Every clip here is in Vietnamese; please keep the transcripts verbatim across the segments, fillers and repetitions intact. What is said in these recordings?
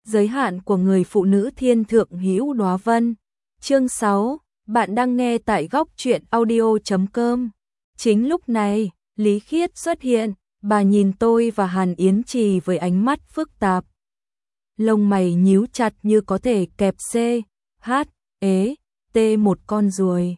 giới hạn của người phụ nữ thiên thượng hữu đóa vân. Chương sáu, bạn đang nghe tại góc truyện audio chấm com. Chính lúc này, Lý Khiết xuất hiện, bà nhìn tôi và Hàn Yến Trì với ánh mắt phức tạp. Lông mày nhíu chặt như có thể kẹp C, H, ế, T một con ruồi.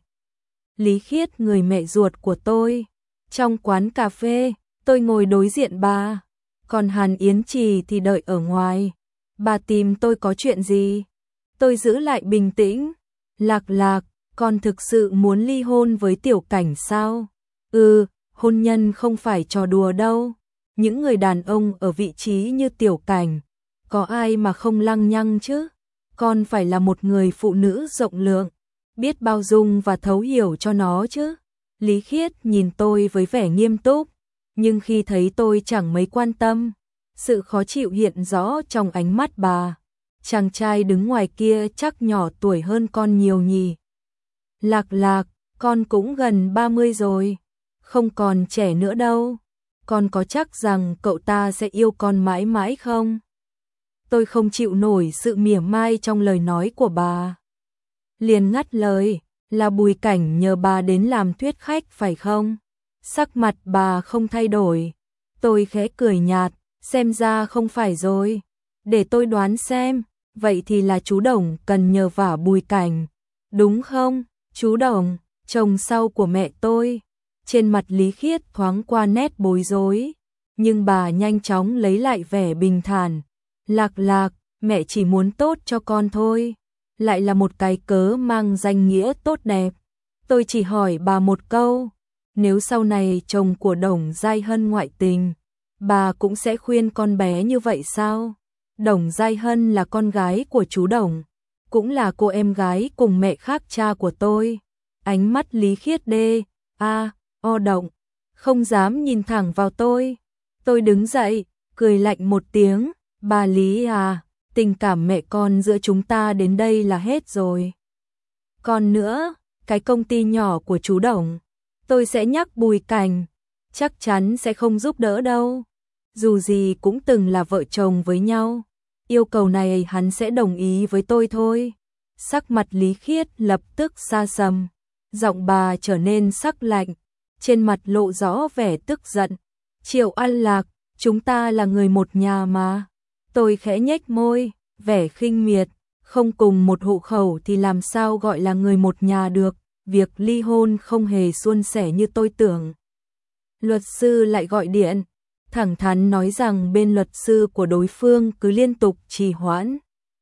Lý Khiết người mẹ ruột của tôi. Trong quán cà phê, tôi ngồi đối diện bà, còn Hàn Yến Trì thì đợi ở ngoài. Bà tìm tôi có chuyện gì? Tôi giữ lại bình tĩnh. Lạc Lạc, con thực sự muốn ly hôn với Tiểu Cảnh sao? Ừ, hôn nhân không phải trò đùa đâu. Những người đàn ông ở vị trí như Tiểu Cảnh, có ai mà không lăng nhăng chứ? Con phải là một người phụ nữ rộng lượng, biết bao dung và thấu hiểu cho nó chứ. Lý Khiết nhìn tôi với vẻ nghiêm túc, nhưng khi thấy tôi chẳng mấy quan tâm, sự khó chịu hiện rõ trong ánh mắt bà. Chàng trai đứng ngoài kia chắc nhỏ tuổi hơn con nhiều nhỉ. Lạc Lạc, con cũng gần ba mươi rồi, không còn trẻ nữa đâu. Con có chắc rằng cậu ta sẽ yêu con mãi mãi không? Tôi không chịu nổi sự mỉa mai trong lời nói của bà. Liền ngắt lời, là Bùi Cảnh nhờ bà đến làm thuyết khách phải không? Sắc mặt bà không thay đổi. Tôi khẽ cười nhạt, xem ra không phải rồi. Để tôi đoán xem, vậy thì là chú Đồng cần nhờ vả Bùi Cảnh, đúng không? Chú Đồng, chồng sau của mẹ tôi. Trên mặt Lý Khiết thoáng qua nét bối rối, nhưng bà nhanh chóng lấy lại vẻ bình thản. Lạc Lạc, mẹ chỉ muốn tốt cho con thôi. Lại là một cái cớ mang danh nghĩa tốt đẹp. Tôi chỉ hỏi bà một câu, nếu sau này chồng của Đồng Giai Hân ngoại tình, bà cũng sẽ khuyên con bé như vậy sao? Đồng Giai Hân là con gái của chú Đồng, cũng là cô em gái cùng mẹ khác cha của tôi. Ánh mắt Lý Khiết đê, a, o động, không dám nhìn thẳng vào tôi. Tôi đứng dậy, cười lạnh một tiếng, bà Lý à, tình cảm mẹ con giữa chúng ta đến đây là hết rồi. Còn nữa, cái công ty nhỏ của chú Đồng, tôi sẽ nhắc Bùi Cảnh, chắc chắn sẽ không giúp đỡ đâu. Dù gì cũng từng là vợ chồng với nhau, yêu cầu này hắn sẽ đồng ý với tôi thôi. Sắc mặt Lý Khiết lập tức xa sầm, giọng bà trở nên sắc lạnh, trên mặt lộ rõ vẻ tức giận. Triệu An Lạc, chúng ta là người một nhà mà. Tôi khẽ nhếch môi, vẻ khinh miệt, không cùng một hộ khẩu thì làm sao gọi là người một nhà được, việc ly hôn không hề suôn sẻ như tôi tưởng. Luật sư lại gọi điện, thẳng thắn nói rằng bên luật sư của đối phương cứ liên tục trì hoãn,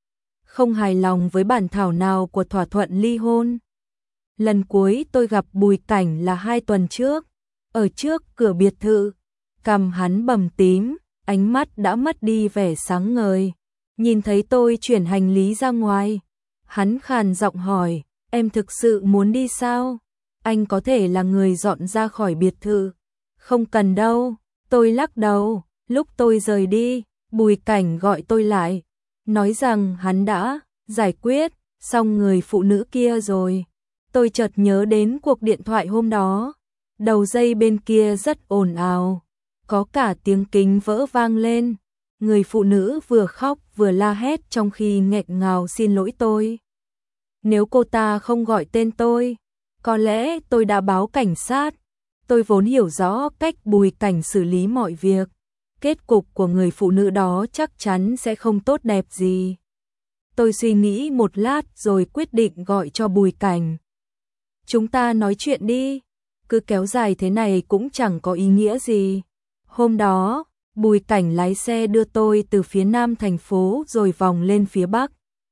không hài lòng với bản thảo nào của thỏa thuận ly hôn. Lần cuối tôi gặp Bùi Cảnh là hai tuần trước, ở trước cửa biệt thự, cằm hắn bầm tím, ánh mắt đã mất đi vẻ sáng ngời. Nhìn thấy tôi chuyển hành lý ra ngoài, hắn khàn giọng hỏi, em thực sự muốn đi sao? Anh có thể là người dọn ra khỏi biệt thự. Không cần đâu, tôi lắc đầu. Lúc tôi rời đi, Bùi Cảnh gọi tôi lại, nói rằng hắn đã giải quyết xong người phụ nữ kia rồi. Tôi chợt nhớ đến cuộc điện thoại hôm đó, đầu dây bên kia rất ồn ào, có cả tiếng kính vỡ vang lên. Người phụ nữ vừa khóc vừa la hét trong khi nghẹn ngào xin lỗi tôi. Nếu cô ta không gọi tên tôi, có lẽ tôi đã báo cảnh sát. Tôi vốn hiểu rõ cách Bùi Cảnh xử lý mọi việc. Kết cục của người phụ nữ đó chắc chắn sẽ không tốt đẹp gì. Tôi suy nghĩ một lát rồi quyết định gọi cho Bùi Cảnh. Chúng ta nói chuyện đi, cứ kéo dài thế này cũng chẳng có ý nghĩa gì. Hôm đó, Bùi Cảnh lái xe đưa tôi từ phía nam thành phố rồi vòng lên phía bắc.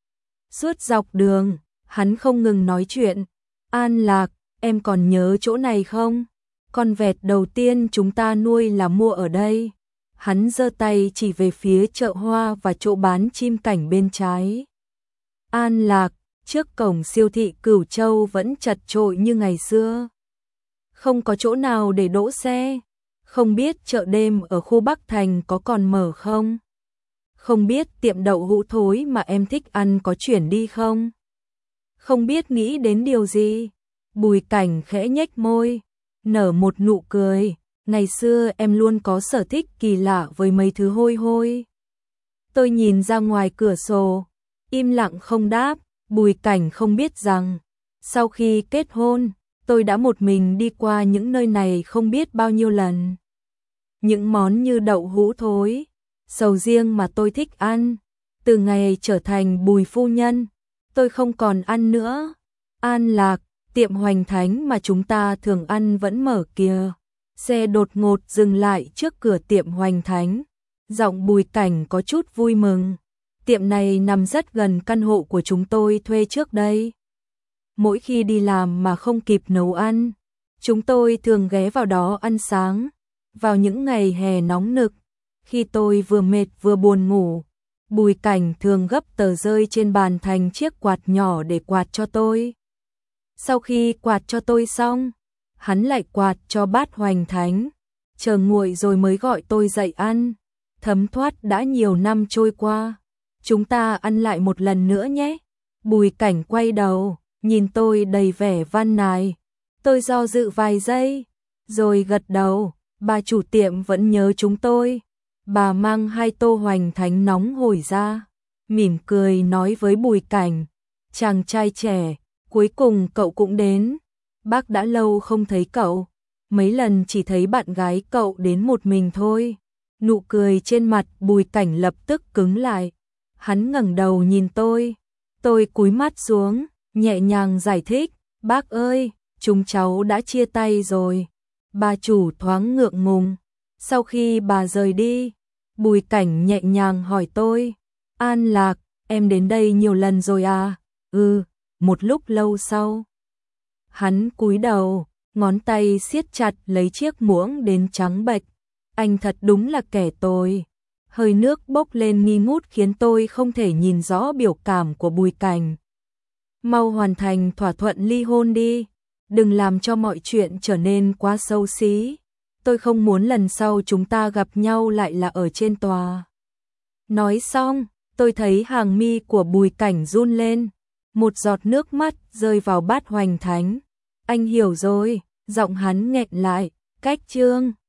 Suốt dọc đường, hắn không ngừng nói chuyện. An Lạc, em còn nhớ chỗ này không? Con vẹt đầu tiên chúng ta nuôi là mua ở đây. Hắn giơ tay chỉ về phía chợ hoa và chỗ bán chim cảnh bên trái. An Lạc, trước cổng siêu thị Cửu Châu vẫn chật chội như ngày xưa. Không có chỗ nào để đỗ xe. Không biết chợ đêm ở khu Bắc Thành có còn mở không? Không biết tiệm đậu hũ thối mà em thích ăn có chuyển đi không? Không biết nghĩ đến điều gì? Bùi Cảnh khẽ nhếch môi, nở một nụ cười. Ngày xưa em luôn có sở thích kỳ lạ với mấy thứ hôi hôi. Tôi nhìn ra ngoài cửa sổ, im lặng không đáp. Bùi Cảnh không biết rằng, sau khi kết hôn, tôi đã một mình đi qua những nơi này không biết bao nhiêu lần. Những món như đậu hũ thối, sầu riêng mà tôi thích ăn, từ ngày trở thành Bùi phu nhân, tôi không còn ăn nữa. An Lạc, tiệm Hoành Thánh mà chúng ta thường ăn vẫn mở kìa. Xe đột ngột dừng lại trước cửa tiệm Hoành Thánh. Giọng Bùi Cảnh có chút vui mừng. Tiệm này nằm rất gần căn hộ của chúng tôi thuê trước đây. Mỗi khi đi làm mà không kịp nấu ăn, chúng tôi thường ghé vào đó ăn sáng. Vào những ngày hè nóng nực, khi tôi vừa mệt vừa buồn ngủ, Bùi Cảnh thường gấp tờ rơi trên bàn thành chiếc quạt nhỏ để quạt cho tôi. Sau khi quạt cho tôi xong, hắn lại quạt cho bát Hoành Thánh, chờ nguội rồi mới gọi tôi dậy ăn. Thấm thoát đã nhiều năm trôi qua, chúng ta ăn lại một lần nữa nhé. Bùi Cảnh quay đầu, nhìn tôi đầy vẻ van nài. Tôi do dự vài giây, rồi gật đầu. Bà chủ tiệm vẫn nhớ chúng tôi. Bà mang hai tô Hoành Thánh nóng hổi ra, mỉm cười nói với Bùi Cảnh, chàng trai trẻ, cuối cùng cậu cũng đến. Bác đã lâu không thấy cậu, mấy lần chỉ thấy bạn gái cậu đến một mình thôi. Nụ cười trên mặt Bùi Cảnh lập tức cứng lại. Hắn ngẩng đầu nhìn tôi. Tôi cúi mắt xuống, nhẹ nhàng giải thích, bác ơi, chúng cháu đã chia tay rồi. Bà chủ thoáng ngượng ngùng. Sau khi bà rời đi, Bùi Cảnh nhẹ nhàng hỏi tôi, An Lạc, em đến đây nhiều lần rồi à? Ừ, một lúc lâu sau. Hắn cúi đầu, ngón tay siết chặt lấy chiếc muỗng đến trắng bệch. Anh thật đúng là kẻ tồi. Hơi nước bốc lên nghi ngút khiến tôi không thể nhìn rõ biểu cảm của Bùi Cảnh. Mau hoàn thành thỏa thuận ly hôn đi, đừng làm cho mọi chuyện trở nên quá xấu xí. Tôi không muốn lần sau chúng ta gặp nhau lại là ở trên tòa. Nói xong, tôi thấy hàng mi của Bùi Cảnh run lên, một giọt nước mắt rơi vào bát Hoành Thánh. Anh hiểu rồi, giọng hắn nghẹn lại, cách chương.